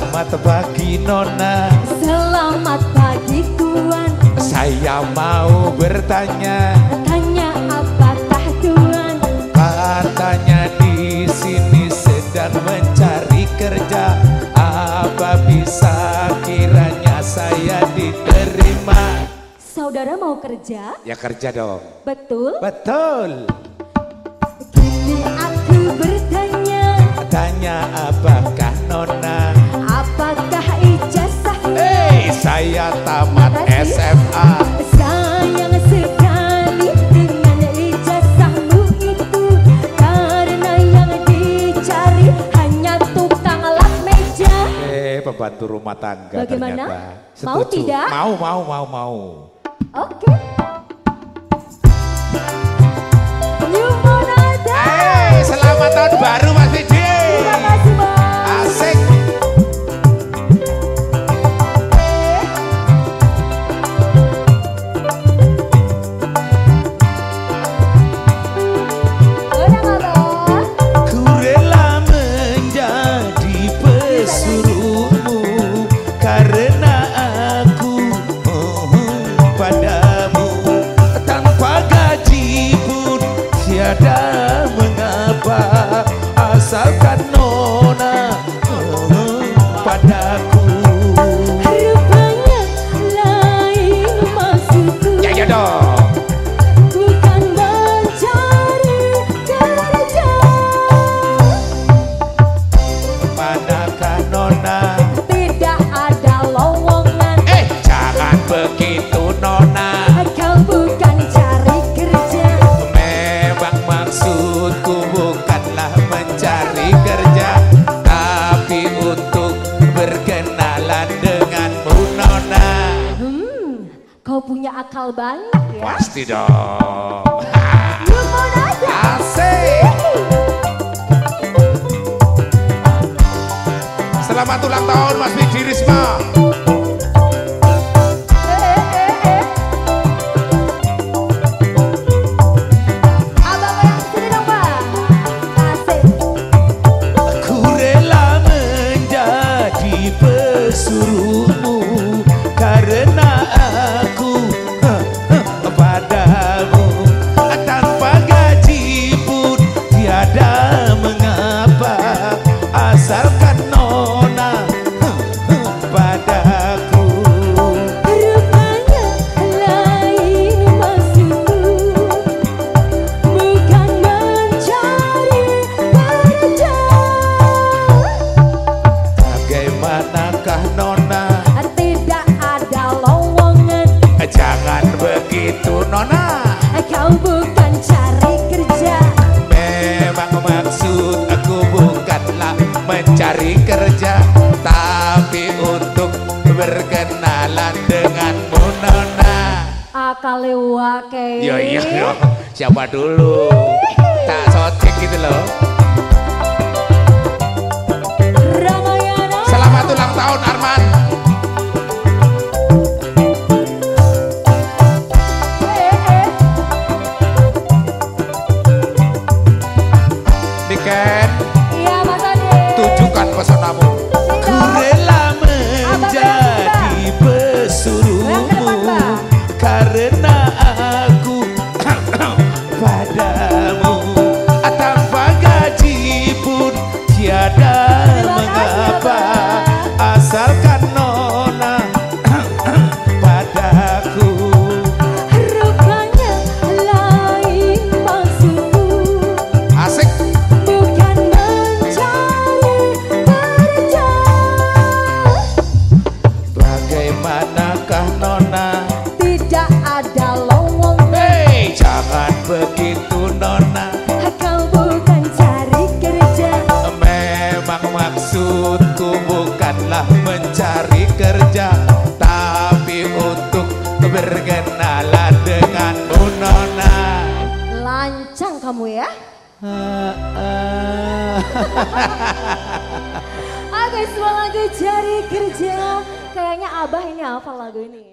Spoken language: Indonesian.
Selamat pagi Nona. Selamat pagi Tuan. Saya mau bertanya. Tanya apakah Tuan? Katanya di sini sedang mencari kerja. Apa bisa kiranya saya diterima? Saudara mau kerja? Ya kerja dong. Betul? Betul. Kini aku bertanya. Tanya apakah Nona? Apakah ijazah? Saya tamat SMA. Sayang sekali dengan ijazahmu itu, karena yang dicari hanya tukang lap meja. Pembantu rumah tangga. Bagaimana? Ternyata. Mau Setuju. tidak? Mau. Oke. New Monada. Selamat tahun baru Mas Vidi. Terima kasih Bang. Asik. Ku rela menjadi pesuruhmu karena aku padamu. Tanpa gaji pun tiada mengapa, asalkan Nona padaku. Rupanya lain maksudku. Ya dong. Bukan mencari kerja. Manakah Nona? Tidak ada lowongan. Jangan begitu Nona. Kau bukan cari kerja. Memang maksudku bukanlah mencari kerja, tapi untuk berkenalan denganmu Nona. Kau punya akal banyak ya. Pasti dong. New Monada. Asik. Selamat ulang tahun Mas Vidi Risma. Abang yang sini dong Bang. Asik. Ku rela menjadi pesuruhmu karena aku padamu. Tanpa gaji pun tiada mengapa, asalkan Nona padaku. Rupanya lain maksudku, bukan mencari kerja. Bagaimanakah Nona? Tidak ada lowongan. Jangan begitu Nona. Kau bukan cari kerja. Memang maksud aku bukanlah mencari kerja, tapi untuk berkenalan denganmu Nona. Akale wake. Yo. Siapa dulu? Tak sotik gitu loh. Ramayana. Selamat ulang tahun Arman. Niken, Iya Mas Ade. tunjukkan pesonamu. Ku rela menjadi pesuruhmu karena aku padamu. Tanpa gaji pun tiada mengapa, asalkan Nona padaku. Rupanya lain maksudku, Asik. bukan mencari kerja. Bagaimanakah Nona? Tidak ada lowongan. Jangan begitu Nona. Kau bukan cari kerja. Memang maksudku bukanlah mencari kerja, tapi untuk berkenalan denganmu Nona. Lancang kamu ya. Oke, semua lagu cari kerja. Kayaknya Abah ini hafal lagu ini.